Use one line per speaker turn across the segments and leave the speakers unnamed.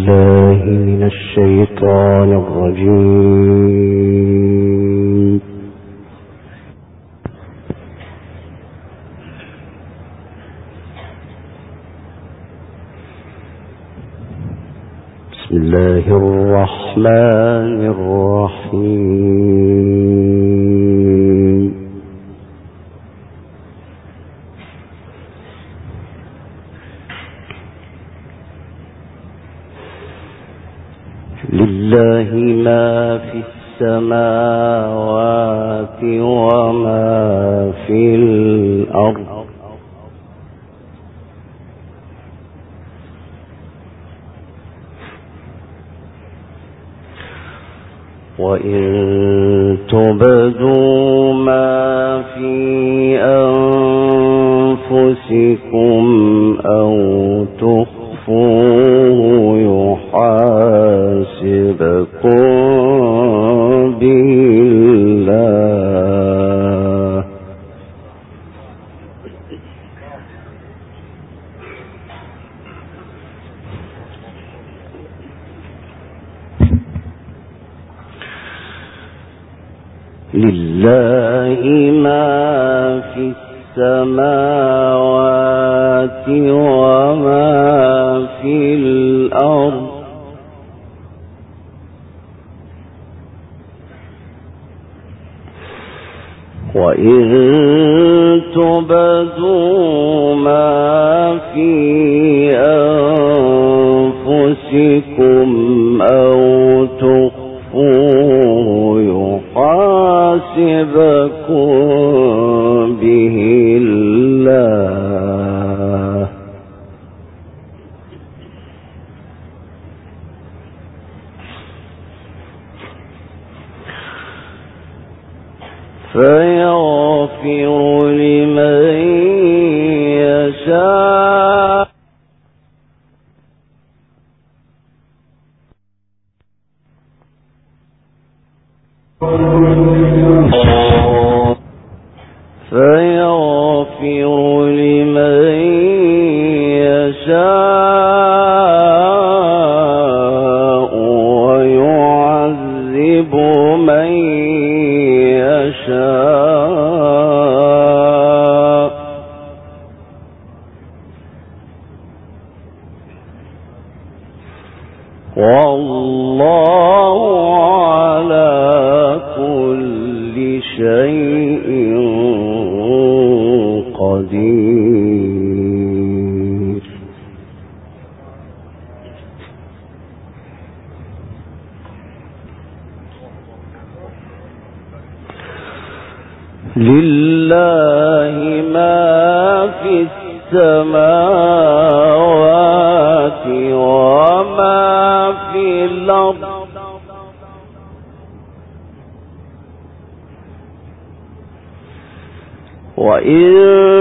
بالله من الشيطان الرجيم. بسم الله الرحمن الرحيم. لله ما في السماوات وما في الأرض وإن تبدوا ما في أنفسكم أو تخفوه يحاسبكم به الله لله ما في السماوات وما في الأرض وإن تبدوا ما في أنفسكم أو تخفوه يحاسبكم به الله فيغفر لمن يشاء ويعذب من يشاء والله على كل شيء قدير. لله ما في السماوات وما في الأرض وإن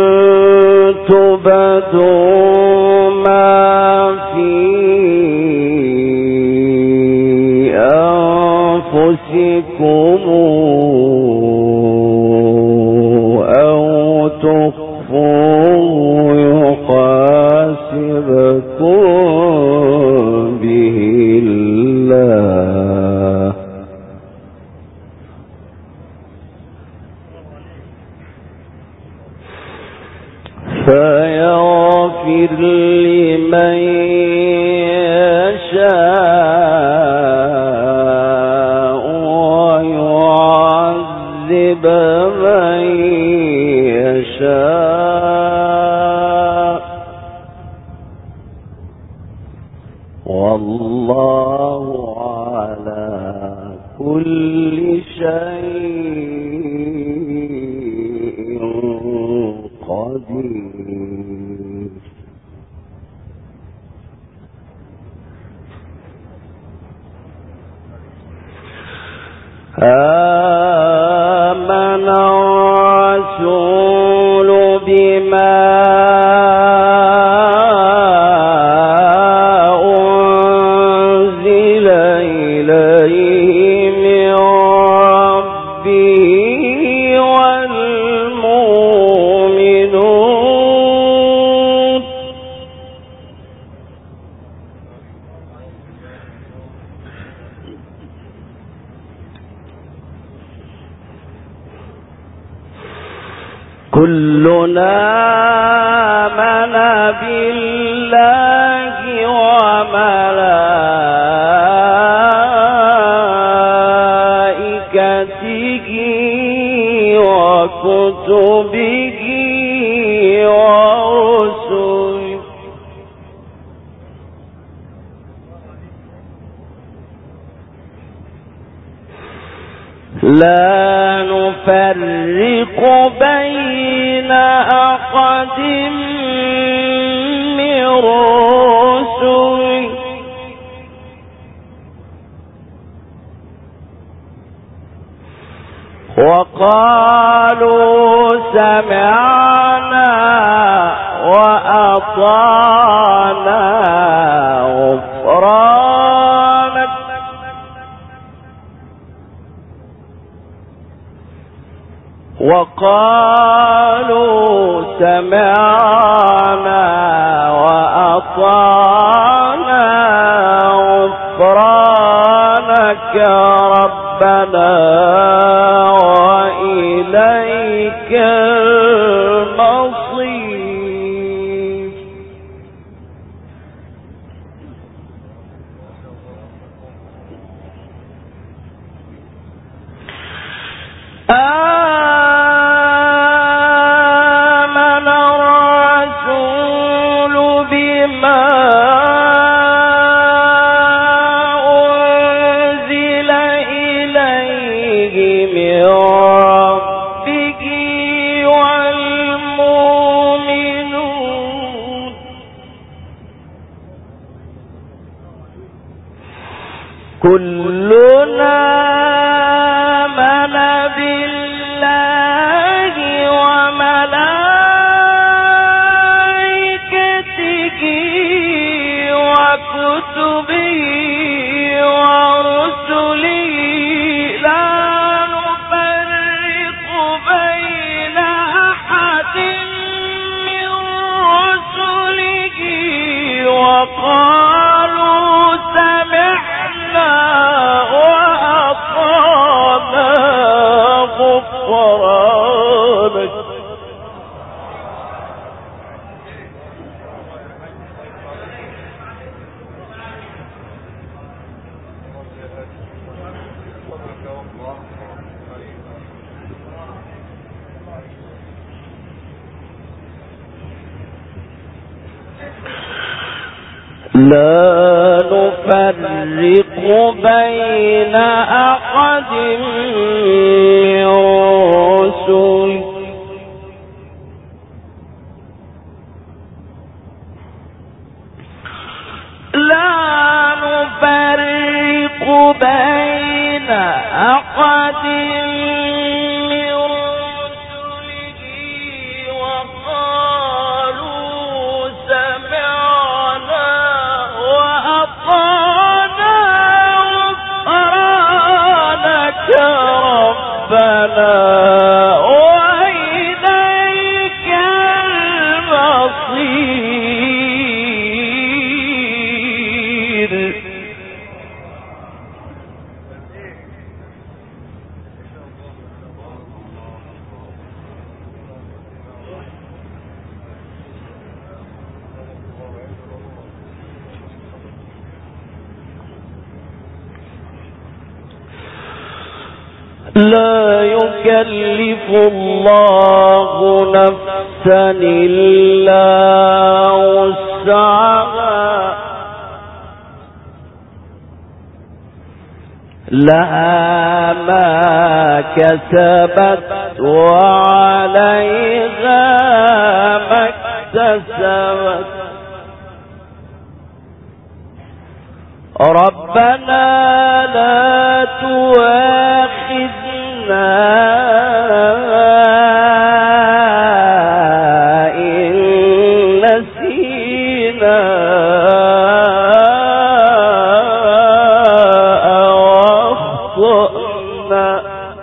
تبدوا ما في أنفسكم أو تخفوه يحاسبكم به الله فيغفر لمن يشاء ويعذب من يشاء والله على كل شيء قدير. آمن الرسول بما أنزل إليه من ربه والمؤمنون كلنا آمن بالله وملائكته وكتبه ورسله لا نفرق بين أحد من رسله وقالوا سمعنا وأطعنا غفرانك وقالوا سمعنا وأطعنا غفرانك ربنا وإليك المصير. آمن الرسول بما أنزل إليه من ربه والمؤمنون كلنا آمن بالله وملائكته وكتبه ورسله لا نفرق بين أحد من رسله وقالوا سمعنا وأطعنا غفرانك لا نفرق بين أحد من رسله لا نفرق بين أحد من رسله وقالوا سمعنا وأطعنا غفرانك ربنا وإليك المصير. لا يكلف الله نفسا إلا وسعها لها ما كسبت وعليها ما اكتسبت ربنا لا تؤاخذنا إن نسينا أو أخطأنا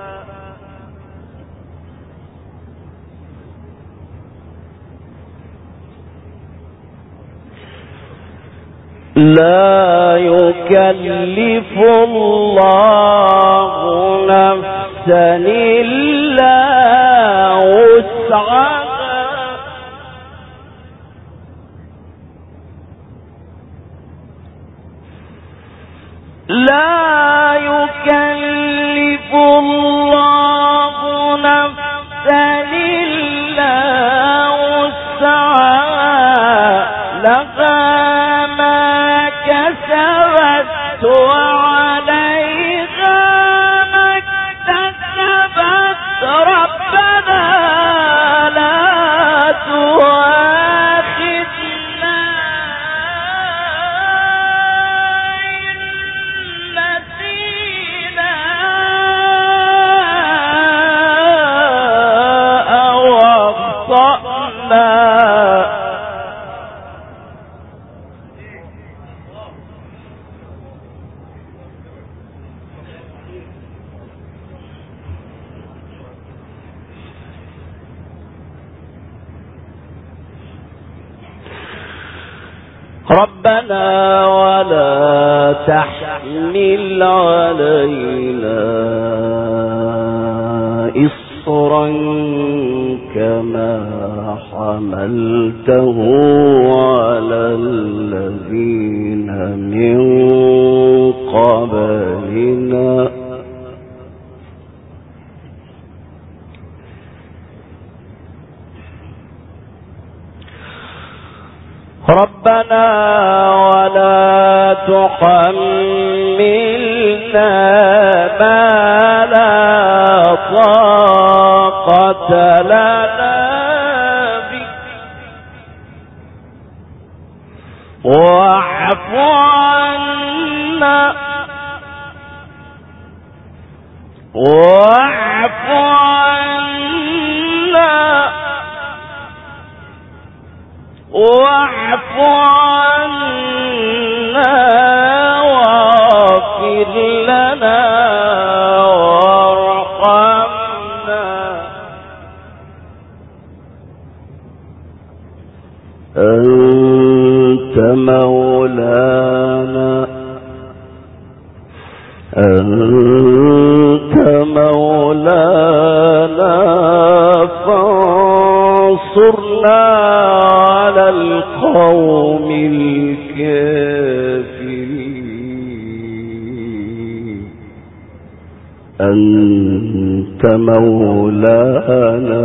لا يكلف الله نفسا إلا وسعها لا يكلف الله نفسا إلا وسعها لها ما كسبت وعليها ما اكتسبت ربنا لا تؤاخذنا إن نسينا أو أخطأنا ربنا ولا تحمل علينا إصرا كما حملته على الذين من قبلنا ربنا ولا تحملنا ما لا طاقة لنا به واعف عنا واعف عنا واعف عنا واغفر لنا وارحمنا أنت مولانا فانصرنا على القوم الكافرين أنت مولانا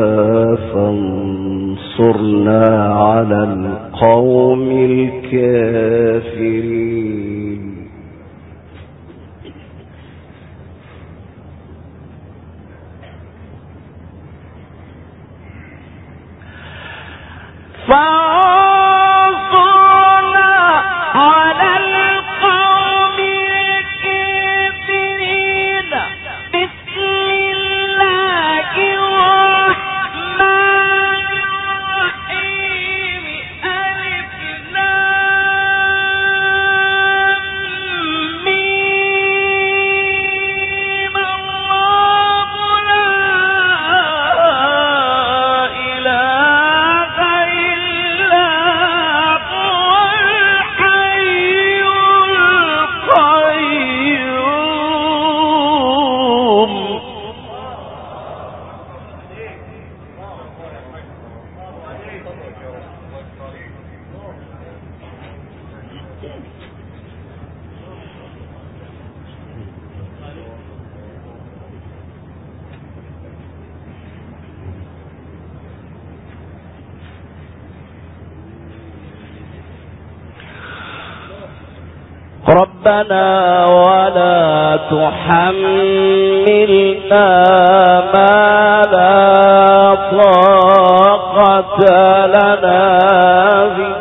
فانصرنا على القوم الكافرين فانصرنا على القوم الكافرين بسم الله الرحمن الرحيم ألف لام ميم الله لا إله إلا هو الحي القيوم ربنا ولا تحملنا ما لا طاقة لنا به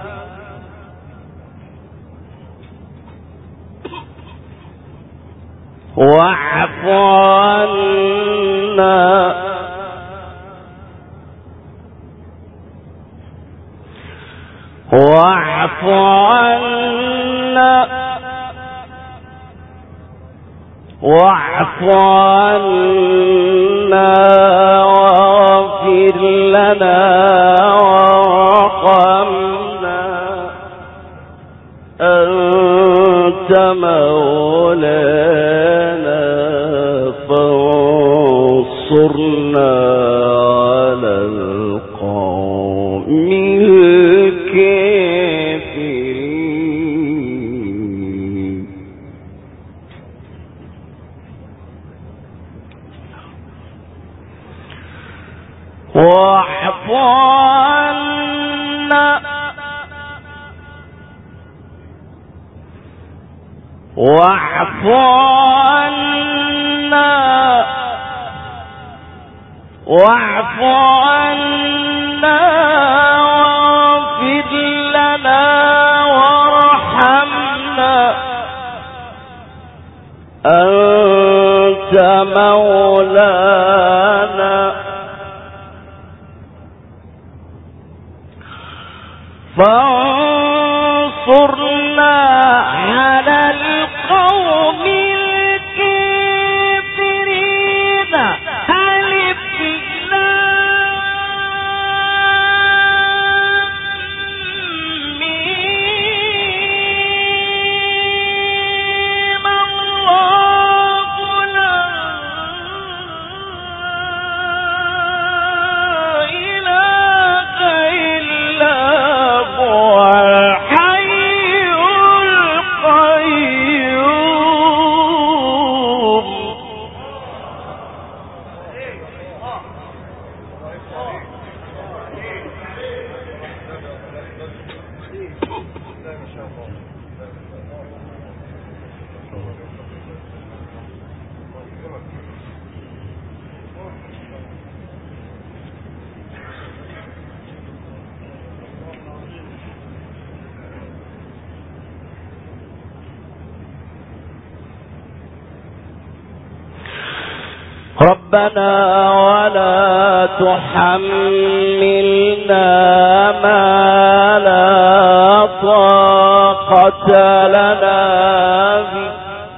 واعف عنا واعف عنا واعف عنا واغفر لنا وارحمنا أنت مولانا فانصرنا على واعف عنا واعف عنا واغفر لنا وارحمنا أنت مولانا فانصرنا على القوم الكافرين ألف لام ميم الله لا إله إلا هو الحي القيوم ربنا ولا تحملنا ما لا طاقة لنا به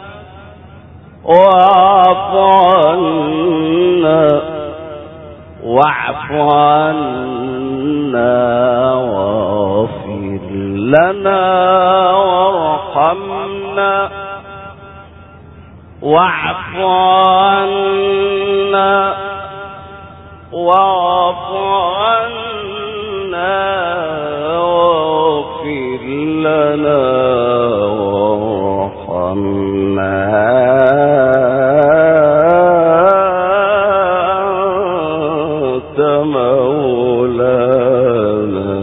واعف عنا واغفر لنا وارحمنا واعف عنا واعف عنا واغفر لنا وارحمنا أنت مولانا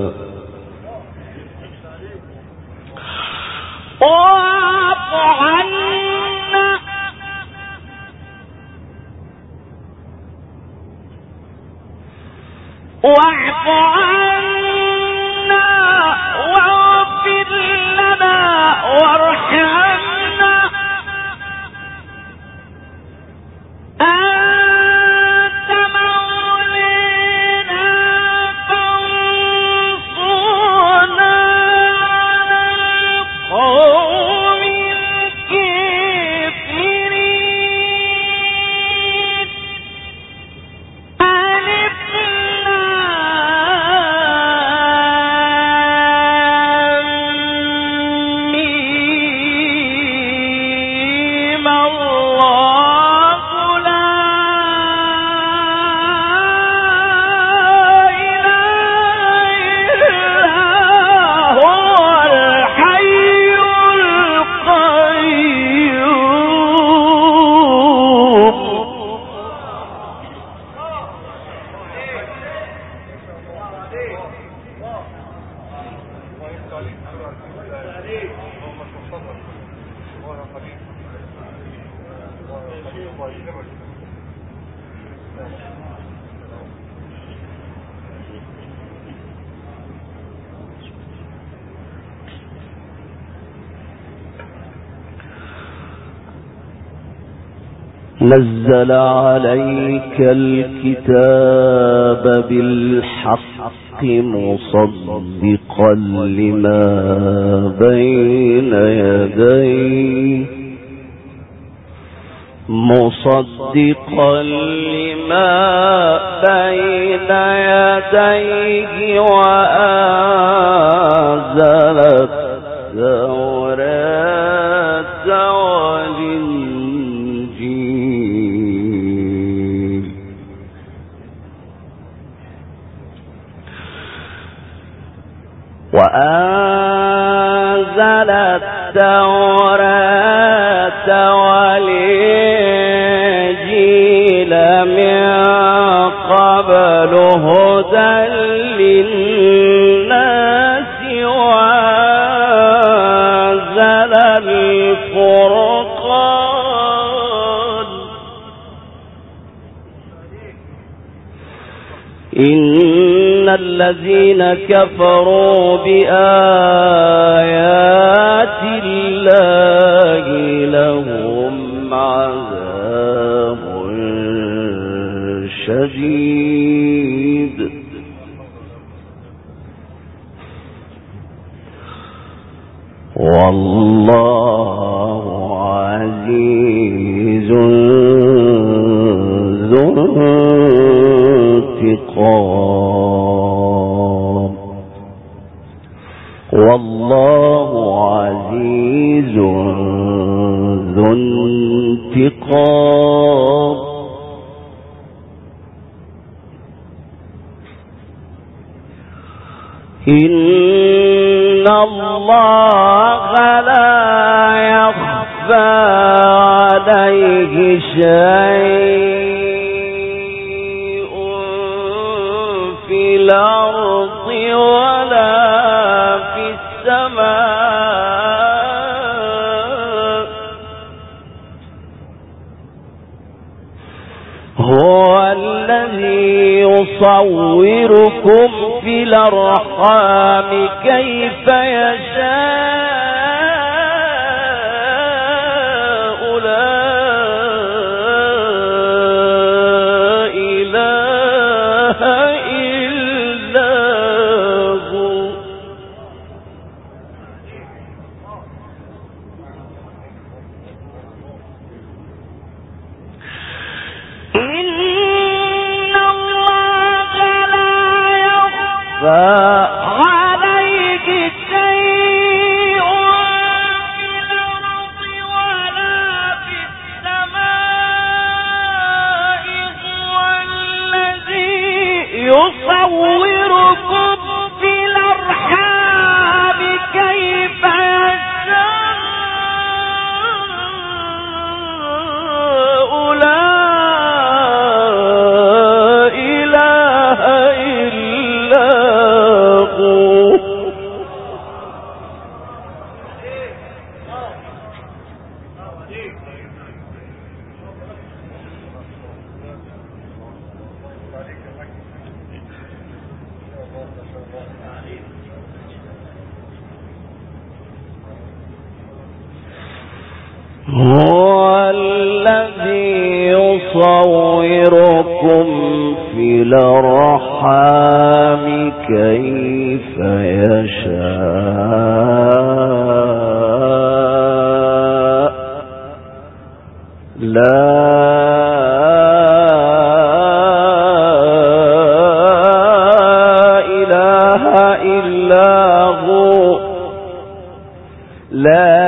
واعف عنا واعف عنا واغفر لنا وارحمنا أنت مولانا فانصرنا على القوم الكافرين ألف ميم الله لا إله إلا هو الحي القيوم نزل عليك الكتاب بالحق مصدقا لما بين يديه وأنزل التوراة والإنجيل وأنزل التوراة والإنجيل من قبل هدى للناس وأنزل الفرقان إن الذين كفروا بآيات الله لهم عذاب شديد والله عزيز ذو انتقام والله عزيز ذو انتقام إن الله لا يخفى عليه شيء في الأرض ولا في السماء هو الذي يصوركم في الأرحام كيف يشاء لا إله إلا هو عليك شيء في الأرض ولا في السماء هو الذي يصوركم في الأرحام كيف يشاء لا إله إلا هو الذي يصوركم في الأرحام كيف يشاء لا إله إلا هو لا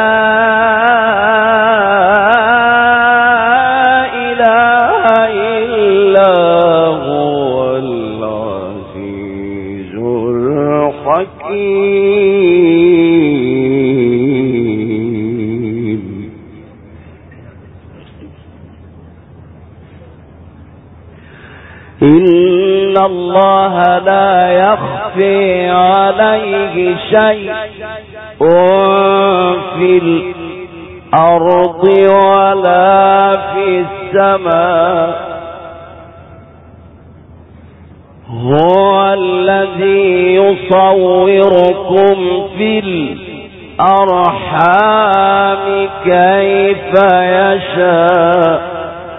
إن الله لا يخفي عليه شيء في الأرض ولا في السماء هو الذي يصوركم في الأرحام كيف يشاء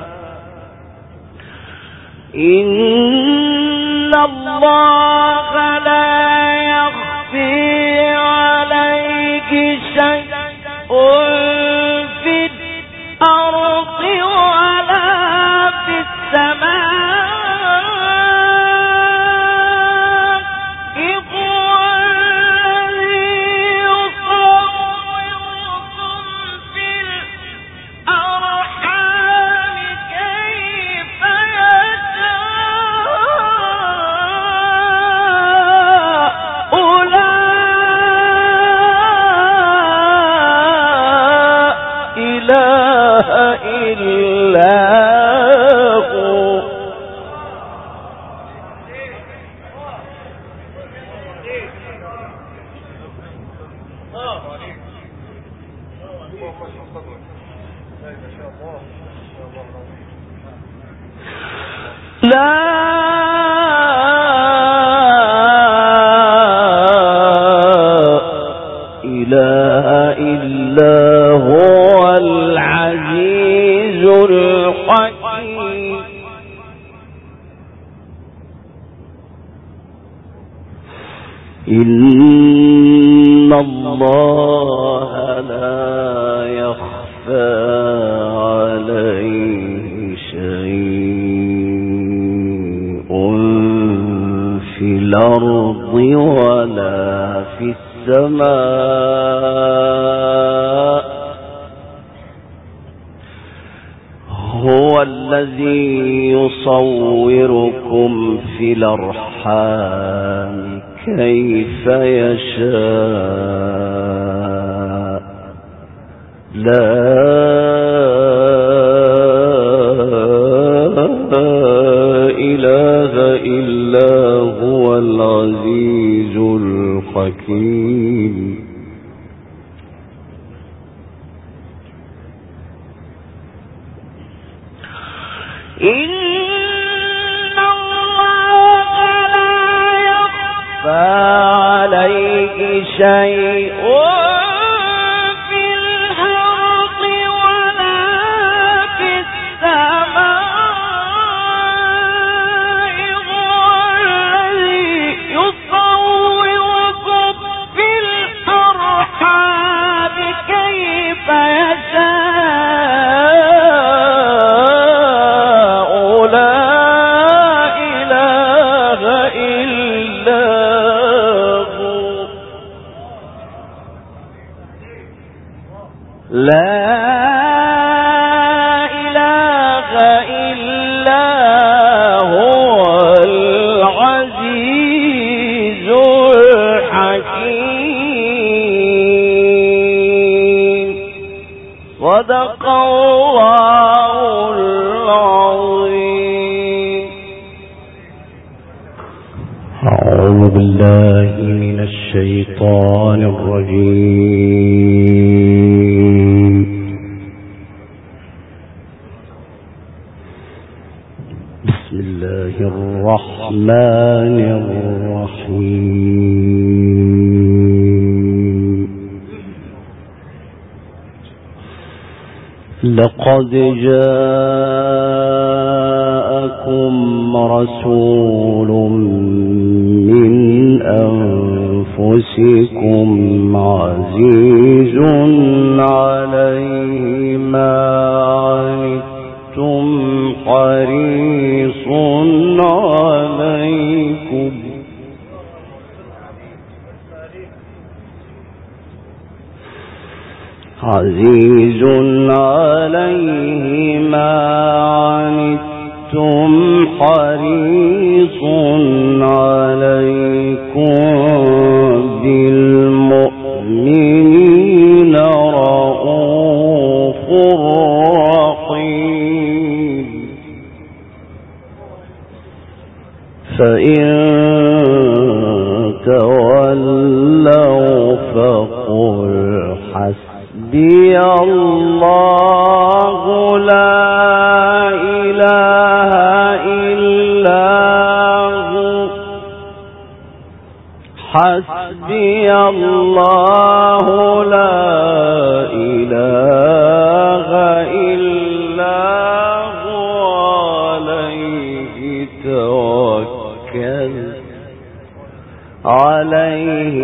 إن الله لا يخفي عليه شيء في الأرض ولا في السماء إن الله لا يخفى عليه شيء في الأرض ولا في السماء هو الذي يصوركم في الأرحام كيف يشاء لا إله إلا هو العزيز الحكيم. عليه شيء في الأرض ولا في السماء هو الذي يصوركم في الأرحام كيف يشاء لا إله إلا هو العزيز الحكيم. صدق الله العظيم. أعوذ بالله من الشيطان الرجيم. بسم الله الرحمن الرحيم. لقد جاءكم رسول من أنفسكم عزيز عليه ما عنتم حريص عليكم عزيز عليه ما عنتم حريص عليكم بالمؤمنين رؤوف رحيم. فإن تولوا فقل حسبي الله لا إله إلا هو حسبي الله لا إله إلا هو عليه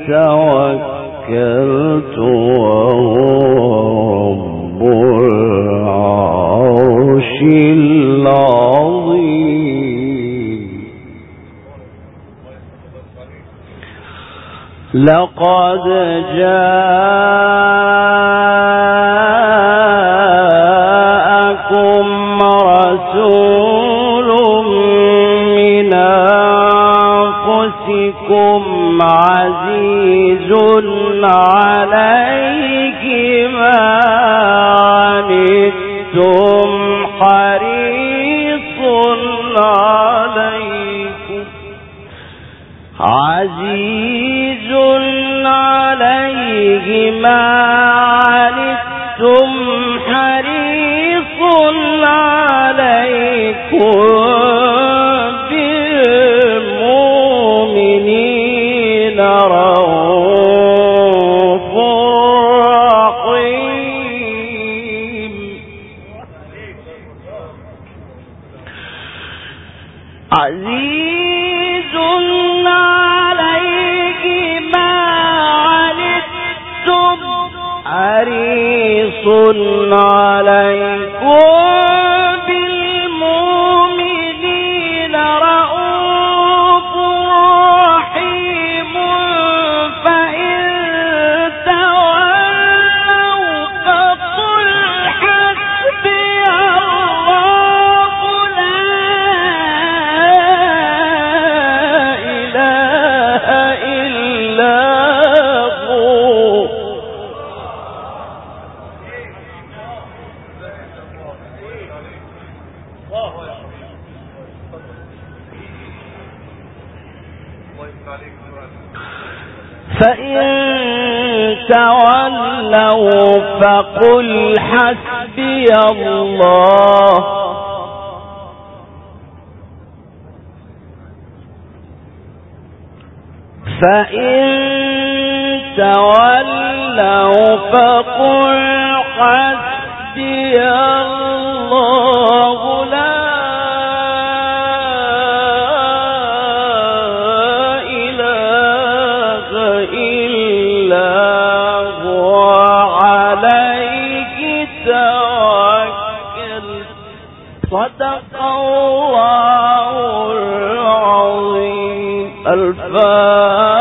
توكلت وهو رب العرش العظيم. لقد جاءكم رسول من أنفسكم عزيز عليه ما عنتم حريص عليكم عزيز عليه ما بالمؤمنين رؤوف رحيم عزيز عليه ما عنتم حريص عليكم بالمؤمنين رؤوف رحيم فإن تولوا فقل حسبي الله لا إله إلا هو فإن تولوا فقل حسبي الله فإن تولوا فقل حسبي الله لا إله إلا هو عليه توكلت صدق الله العظيم. الفاتحة.